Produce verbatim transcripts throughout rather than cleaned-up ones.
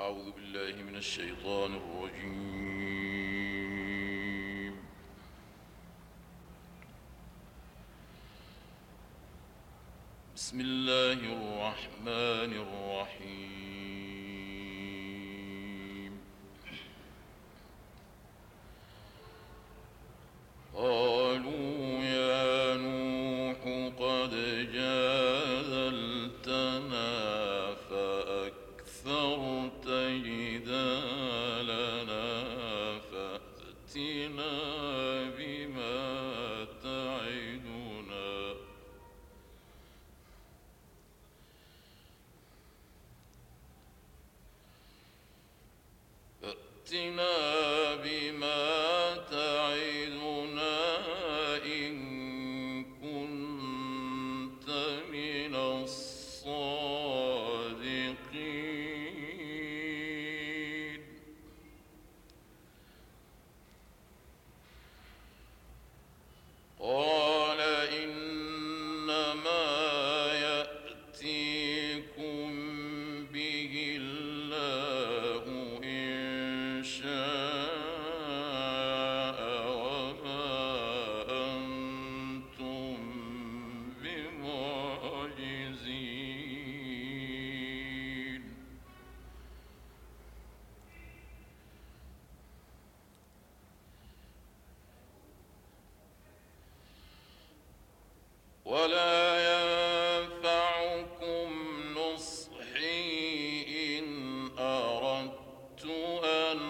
أعوذ بالله من الشيطان الرجيم. بسم الله الرحمن الرحيم. قالوا يا نوح قد جادلتنا فأكثرت جدالنا فأتنا بما تعدنا فأتنا بما تعدنا إن كنت من الصادقين. قال إنما يأتيكم به الله إن شاء وما أنتم بمعجزين. ولا ينفعكم نصحي إن أردت أن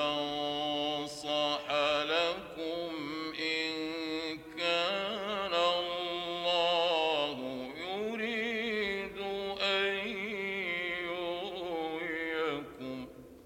أنصح لكم إن كان الله يريد أن يغويكم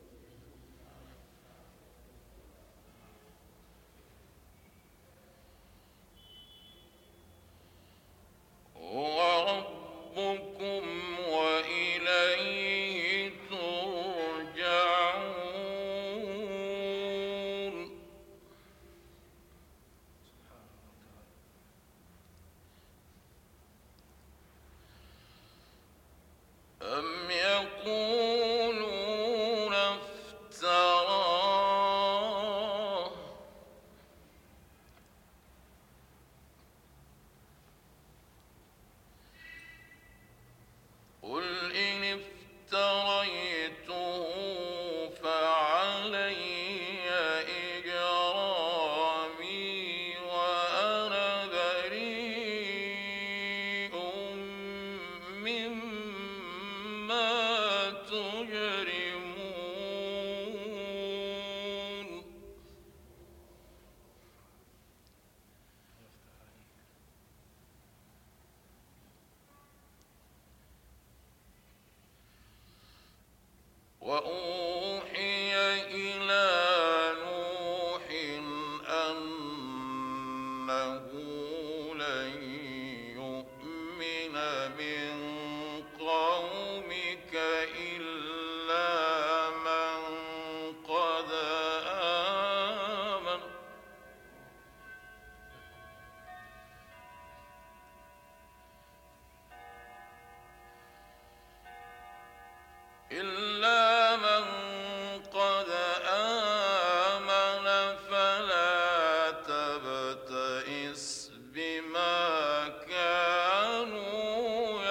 هو ربكم وإليه ترجعون. أم يقولون افتراه قل إن افتريته فعلي إجرامي وأنا بريء مما تجرمون. وأوحي إلى نوح أنه لن يؤمن من قومك إلا من قد آمن إلا من قد آمن فلا تبتئس بما كانوا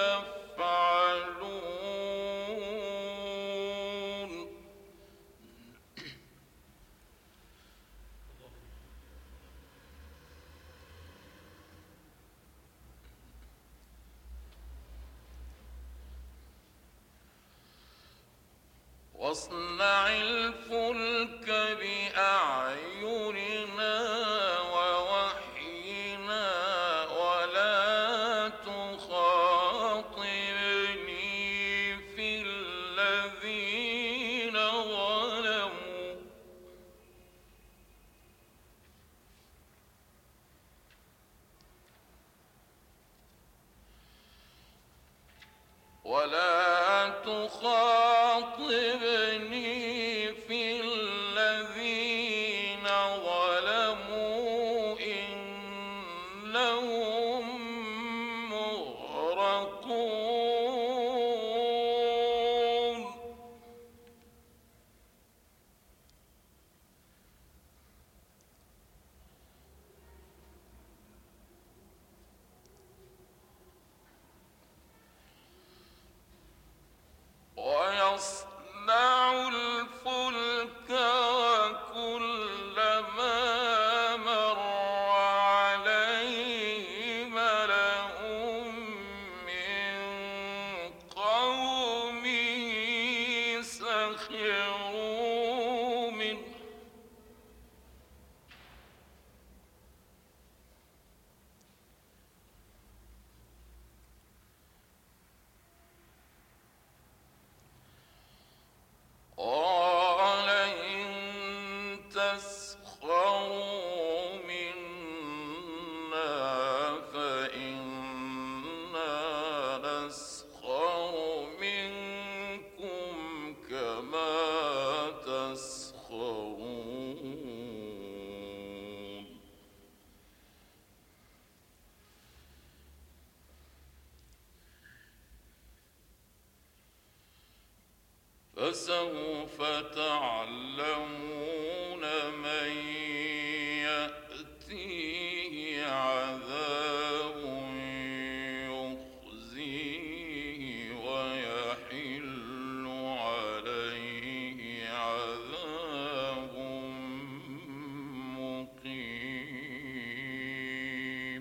يفعلون. واصنع الفلك بأعيننا ووحينا ولا تخاطبني في الذين ظلموا ولا تخاطبني في الذين ظلموا إنهم مغرقون. ويصنع الفلك وكلما مر عليه ملأ من قومه سخروا منه قال إن تسخروا منا فإنا نسخر منكم كما تسخرون فسوف تعلمون من يأتيه عذاب يخزيه ويحل عليه عذاب مقيم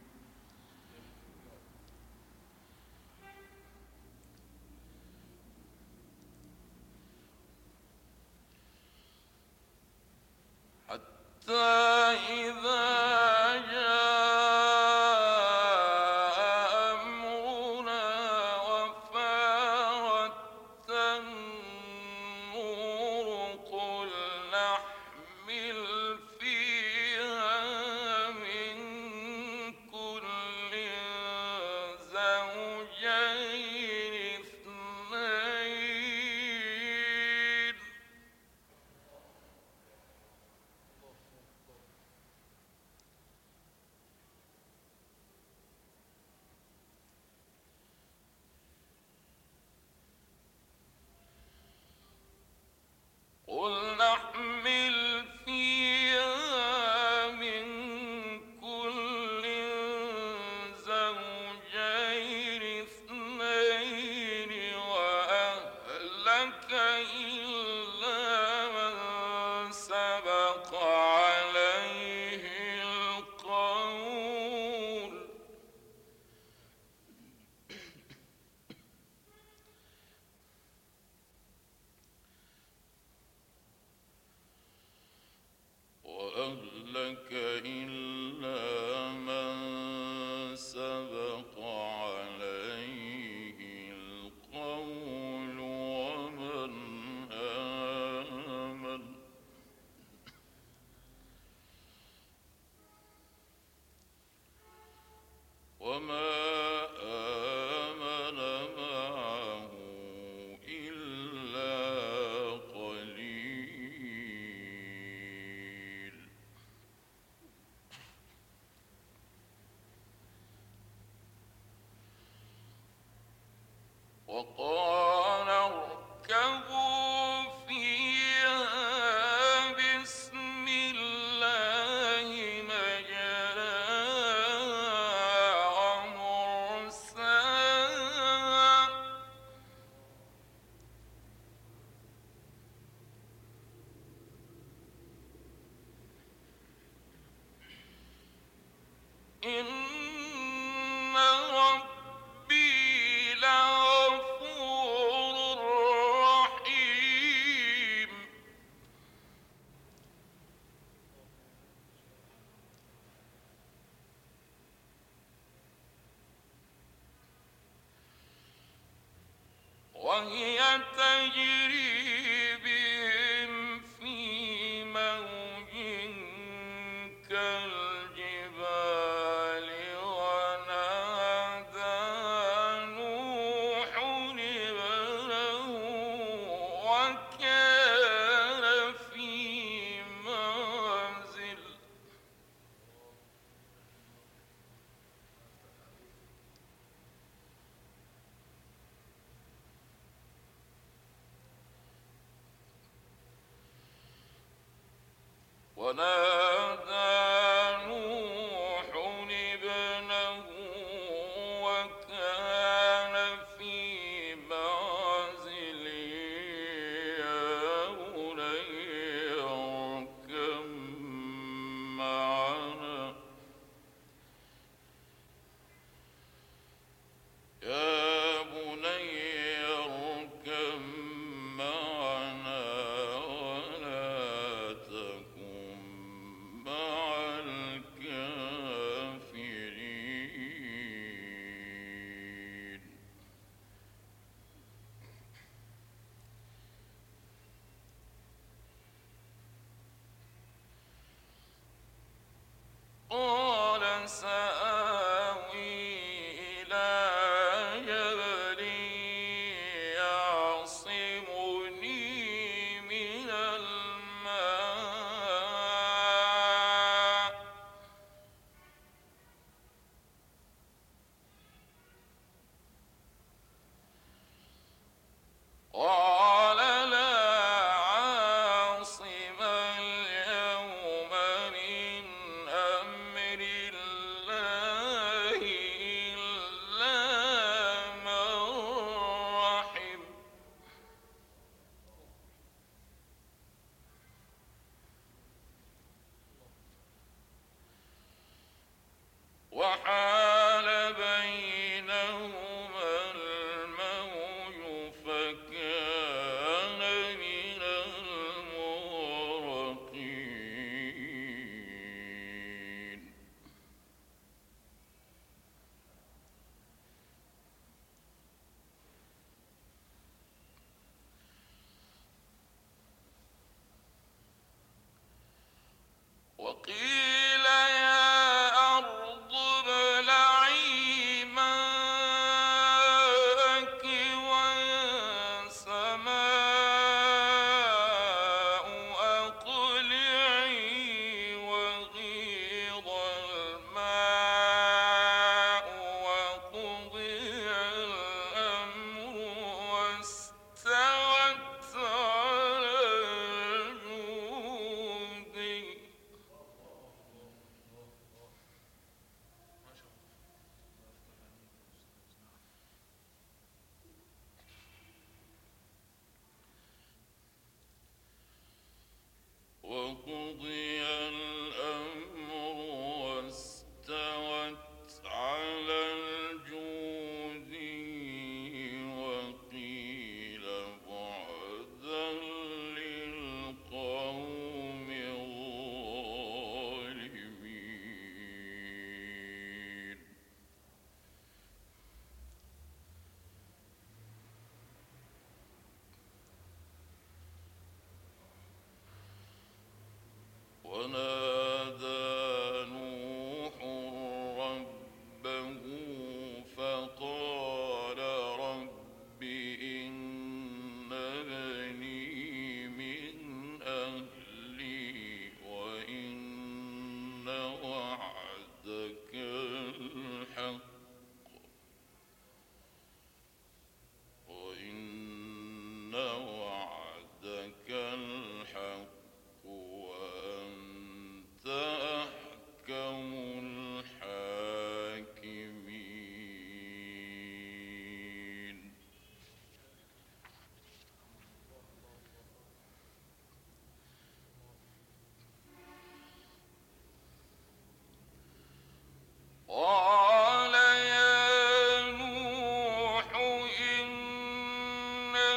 حتى إذا جاء أمرنا وفارت النور قل نحمل فيها من كل زوجين اثنين قل نحمل فيها من كل زوجين اثنين وأهلك إلا من سبق عليه القول وأهلك إلا من سبق عليه القول ومن آمن وما آمن معه إلا قليل وقال اركبوا فيها بسم الله مجراها ومرساها إن ربي لغفور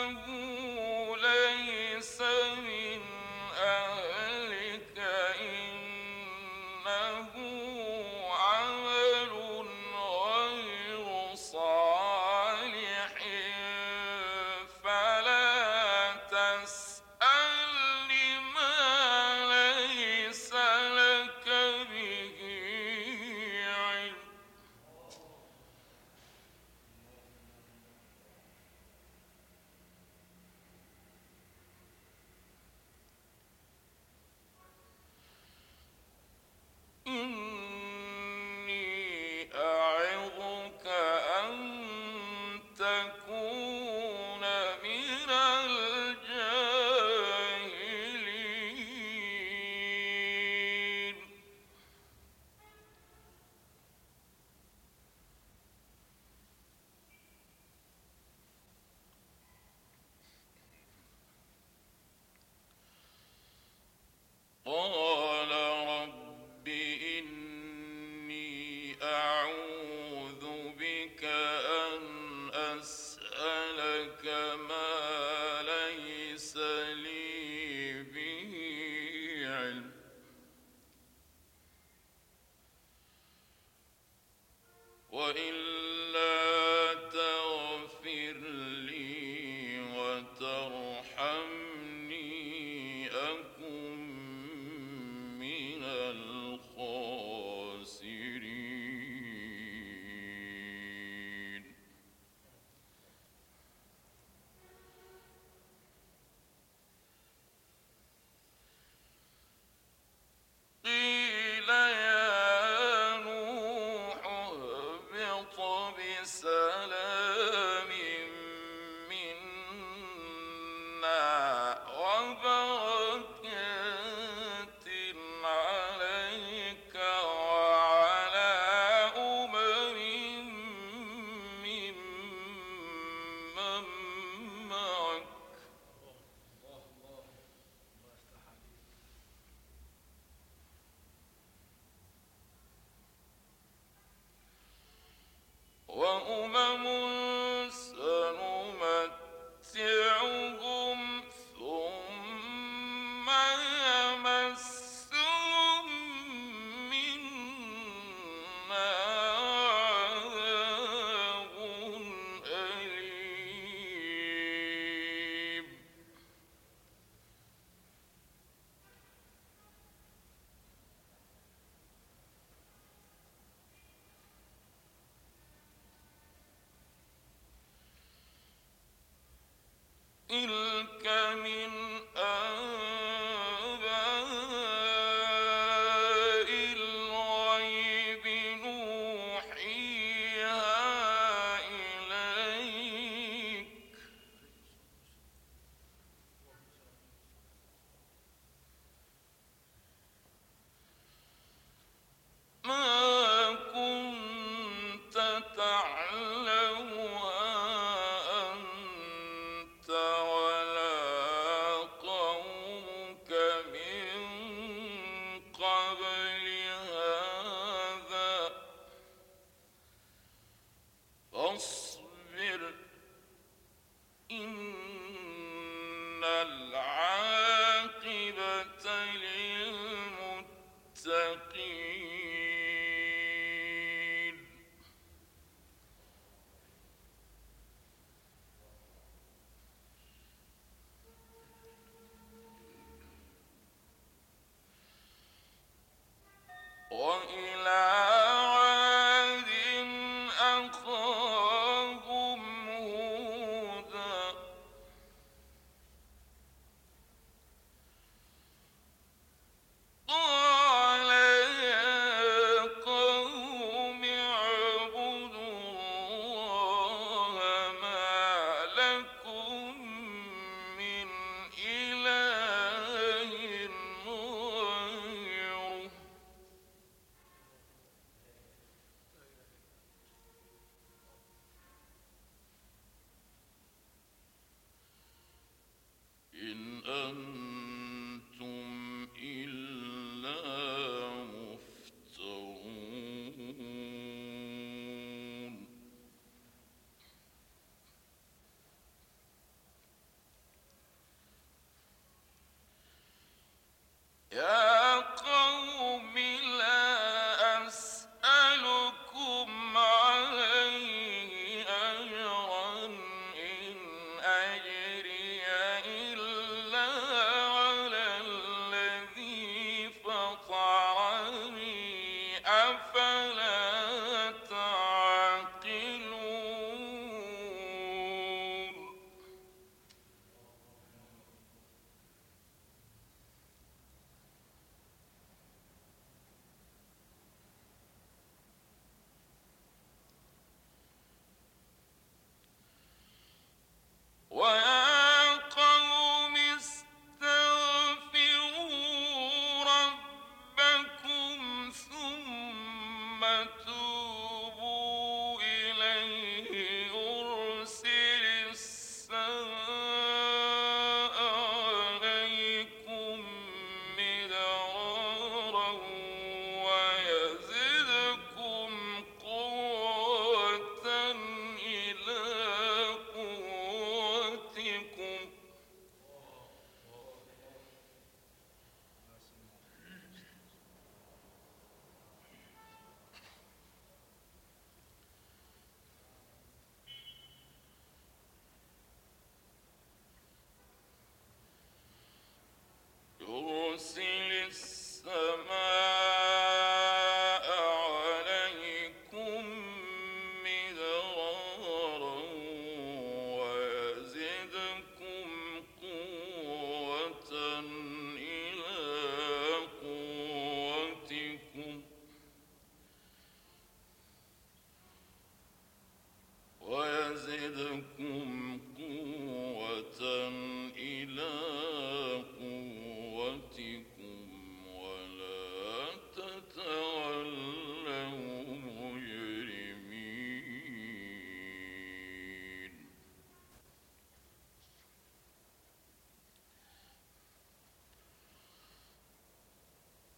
ليس من أهلك إنه عمل غير صالح فلا تسألني ما ليس لك به علم إني أعظك أن تكون من الجاهلين قال رب إني أعوذ بك أن أسألك ما ليس لي به علم وإلا تغفر لي وترحمني أكن من الخاسرين قيل يا نوح اهبط بسلام منا وبركات عليك وعلى أمم ممن معك وأمم سنمتعهم ثم يمسهم منا عذاب أليم تلك من أنباء الغيب نوحيها إليك ما كنت تعلمها أنت ولا قومك من قبل هذا فاصبر إن العاقبة للمتقين وإلى عاد أخاهم هودا قال يا قوم اعبدوا الله ما لكم من إله غيره إن أنتم إلا مفترون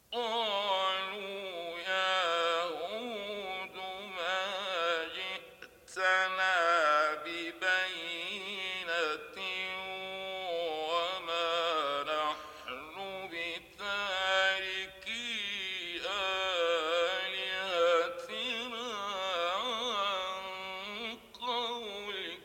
قالوا يا هود ما جئتنا ببينة وما نحن بتاركي آلهتنا عن قولك.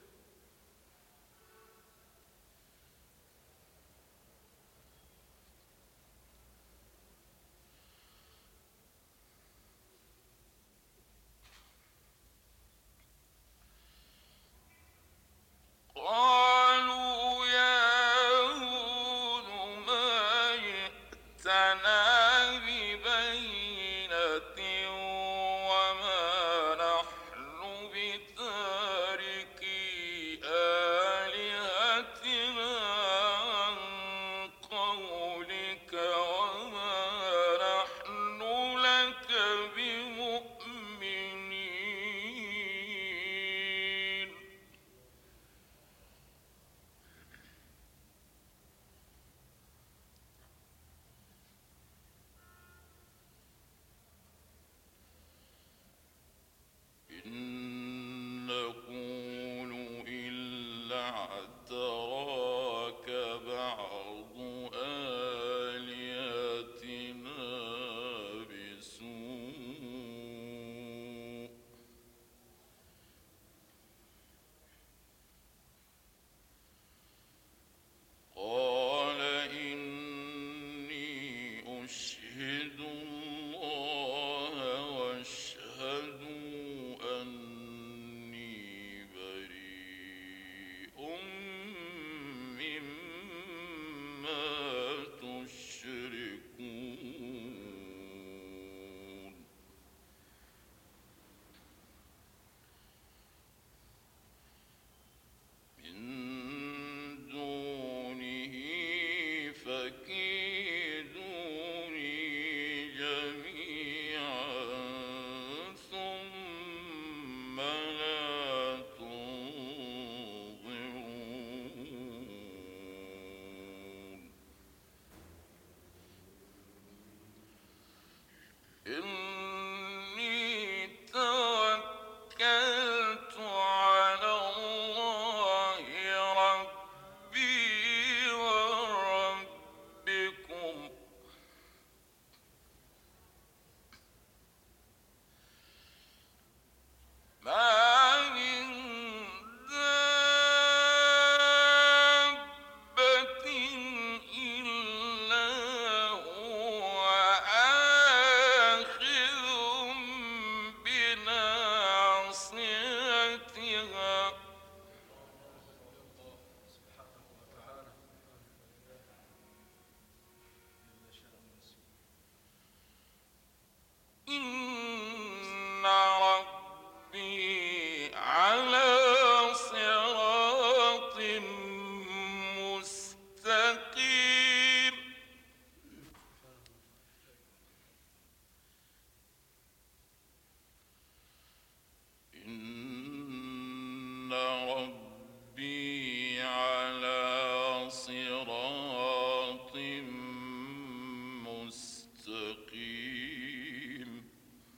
قالوا يا هود ما جئتنا ببينة وما نحن بتاركي آلهتنا عن قولك وما نحن لك بمؤمنين. إن نقول إلا اعتراك بعض آلهتنا بسوء قال إني أشهد الله واشهدوا أني بريء مما تشركون. من دونه فكيدوني جميعا ثم لا تنظرون. إني توكلت على الله ربي وربكم ما من دابة إلا هو آخذ بناصيتها. إن ربي على صراط مستقيم. إن ربي على صراط مستقيم.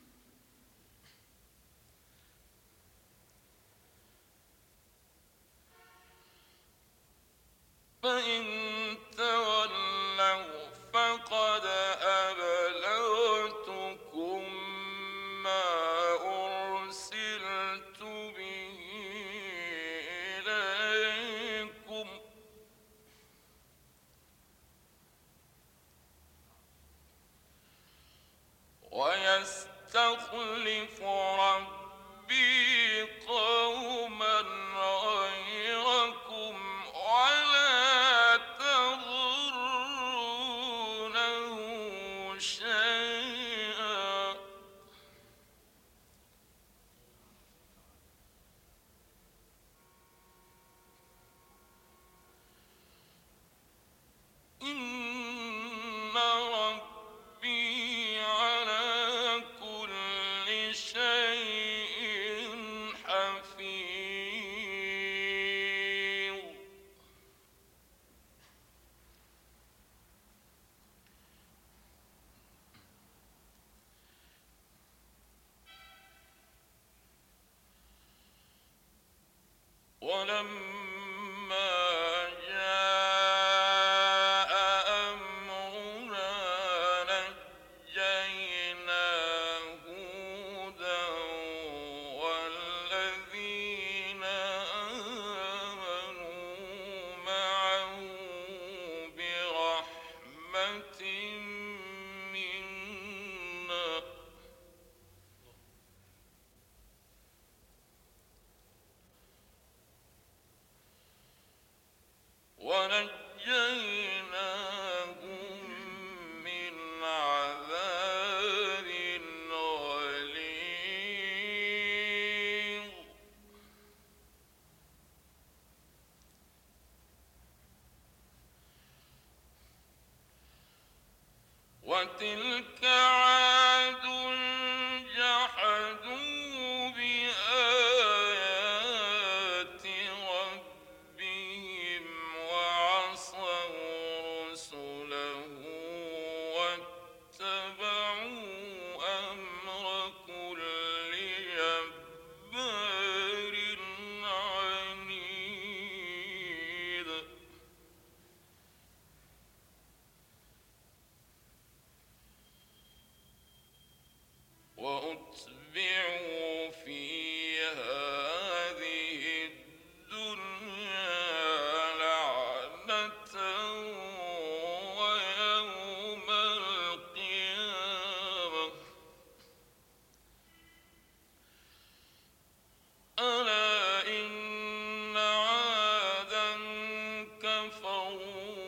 فإن تولوا فقد أبلغتكم ما أرسلت به إليكم ويستخلف ربي قوما غيركم ولا تضرونه شيئا. إن ربي على كل شيء جاء أمرنا نجينا هودا والذين آمنوا معه برحمة منا ونجيناهم من عذاب غليظ وتلك عاد جحدوا بآيات ربهم وعصوا رسله واتبعوا أمر كل جبار عنيد وأتبعوا في هذه الدنيا لعنة ويوم القيامة ألا إن عادا كفروا